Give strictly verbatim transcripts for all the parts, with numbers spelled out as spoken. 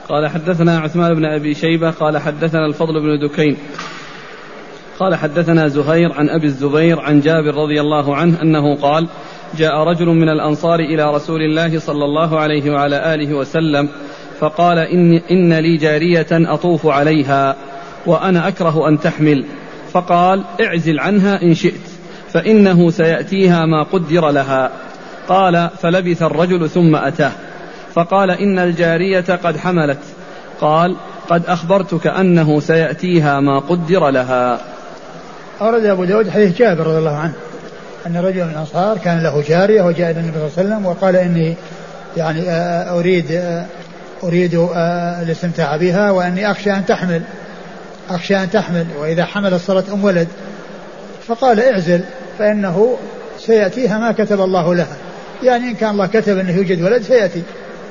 قال حدثنا عثمان بن أبي شيبة قال حدثنا الفضل بن دكين قال حدثنا زهير عن أبي الزبير عن جابر رضي الله عنه أنه قال جاء رجل من الأنصار إلى رسول الله صلى الله عليه وعلى آله وسلم فقال إن, إن لي جارية أطوف عليها وأنا أكره أن تحمل، فقال اعزل عنها إن شئت فإنه سيأتيها ما قدر لها. قال فلبث الرجل ثم أتاه فقال إن الجارية قد حملت. قال قد أخبرتك أنه سيأتيها ما قدر لها. أورد أبو داود حديث جابر رضي الله عنه أن رجل من الأنصار كان له جارية وجاء إلى النبي صلى الله عليه وسلم وقال إني يعني أريد أريد الاستمتاع بها وأني أخشى أن تحمل أخشى أن تحمل وإذا حملت صارت أم ولد، فقال اعزل فإنه سيأتيها ما كتب الله لها، يعني إن كان الله كتب أنه يوجد ولد سيأتي.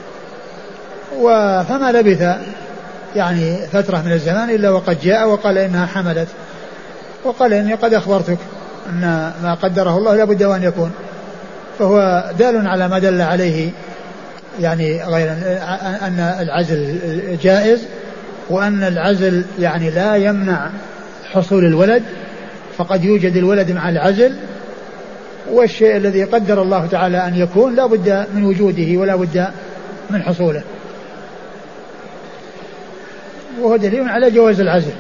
فما لبث يعني فترة من الزمان إلا وقد جاء وقال إنها حملت، وقال إني قد أخبرتك أن ما قدره الله لابد أن يكون. فهو دال على ما دل عليه يعني غير أن العزل جائز، وأن العزل يعني لا يمنع حصول الولد، فقد يوجد الولد مع العزل، والشيء الذي قدر الله تعالى أن يكون لا بد من وجوده ولا بد من حصوله، وهو دليل على جواز العزل.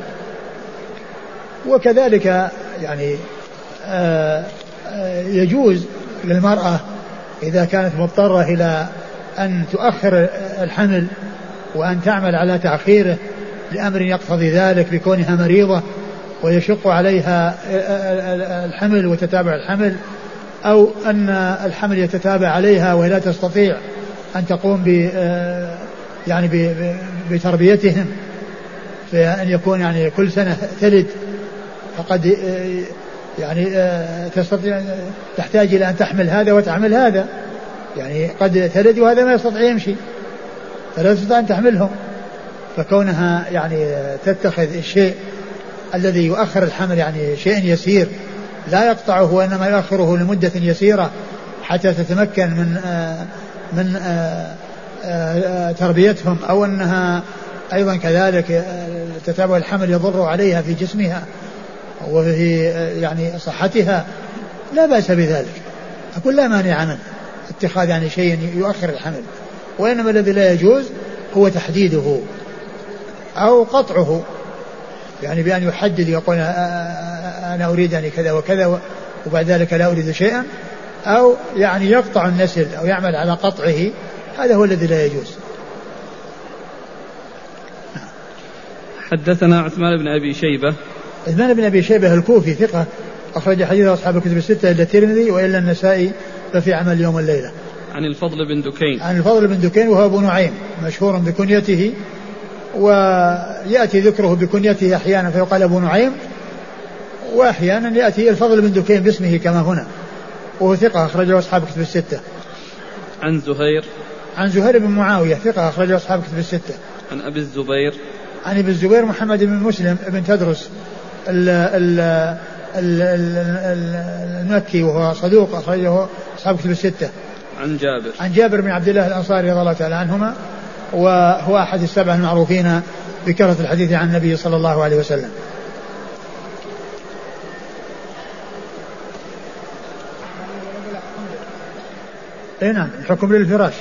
وكذلك يعني آآ آآ يجوز للمرأة إذا كانت مضطرة إلى أن تؤخر الحمل وأن تعمل على تأخيره لأمر يقتضي ذلك بكونها مريضة ويشق عليها الحمل وتتابع الحمل، أو أن الحمل يتتابع عليها وهي لا تستطيع أن تقوم ب يعني بتربيتهم، فأن يكون يعني كل سنة تلد، فقد يعني تستطيع تحتاج إلى أن تحمل هذا وتحمل هذا، يعني قد تلد وهذا ما يستطيع يمشي فلا تستطيع أن تحملهم، فكونها يعني تتخذ الشيء الذي يؤخر الحمل يعني شيء يسير لا يقطعه وإنما يؤخره لمدة يسيرة حتى تتمكن من آآ من آآ آآ تربيتهم، أو أنها أيضا كذلك تتابع الحمل يضر عليها في جسمها وفي يعني صحتها، لا بأس بذلك، أقول لا مانع منه اتخاذ يعني شيء يؤخر الحمل، وإنما الذي لا يجوز هو تحديده أو قطعه، يعني بأن يحدد يقول أنا أريد يعني كذا وكذا وبعد ذلك لا أريد شيئا، أو يعني يقطع النسل أو يعمل على قطعه، هذا هو الذي لا يجوز. حدثنا عثمان بن أبي شيبة. عثمان بن أبي شيبة الكوفي ثقة أخرج حديثه أصحاب الكتب الستة إلا الترمذي وإلا النسائي ففي عمل يوم الليلة. عن الفضل بن دكين. عن الفضل بن دكين وهو أبو نعيم مشهور بكنيته، ويأتي ذكره بكنيته أحيانا فيقال أبو نعيم، وأحيانا يأتي الفضل بن دكين باسمه كما هنا، وهو ثقة أخرجه أصحاب الكتب الستة. عن زهير. عن زهير بن معاوية ثقة أخرجه أصحاب الكتب الستة. عن أبي الزبير. عن أبي الزبير محمد بن مسلم بن تدرس المكي وهو صدوق أخرجه أصحاب الكتب الستة. عن جابر. عن جابر بن عبد الله الأنصاري رضي الله تعالى عنهما، وهو أحد السبع المعروفين بكثرة الحديث عن النبي صلى الله عليه وسلم. اي نعم الحكم للفراش،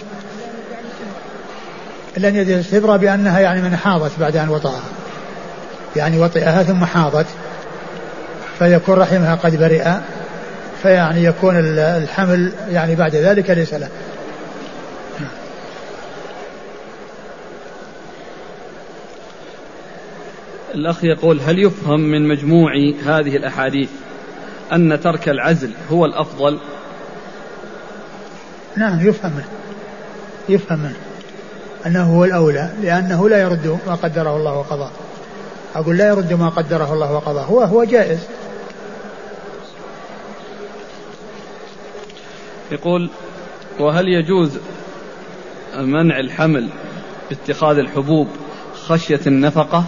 إلا أن يدي الاستبرة بأنها يعني من حاضت بعد أن وطئها، يعني وطئها ثم حاضت فيكون رحمها قد برئ، فيعني يكون الحمل يعني بعد ذلك ليس له. الأخ يقول هل يفهم من مجموع هذه الأحاديث أن ترك العزل هو الأفضل؟ نعم يفهم منه يفهم منه أنه هو الأولى، لأنه لا يرد ما قدره الله وقضاه، أقول لا يرد ما قدره الله وقضاه، هو هو جائز. يقول وهل يجوز منع الحمل باتخاذ الحبوب خشية النفقة؟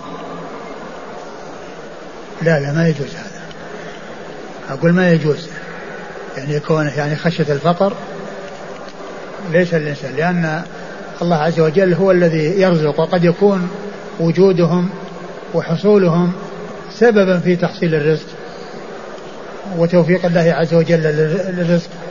لا لا ما يجوز هذا، أقول ما يجوز، يعني يكون يعني خشية الفقر ليس الإنسان، لأن الله عز وجل هو الذي يرزق، وقد يكون وجودهم وحصولهم سببا في تحصيل الرزق وتوفيق الله عز وجل للرزق.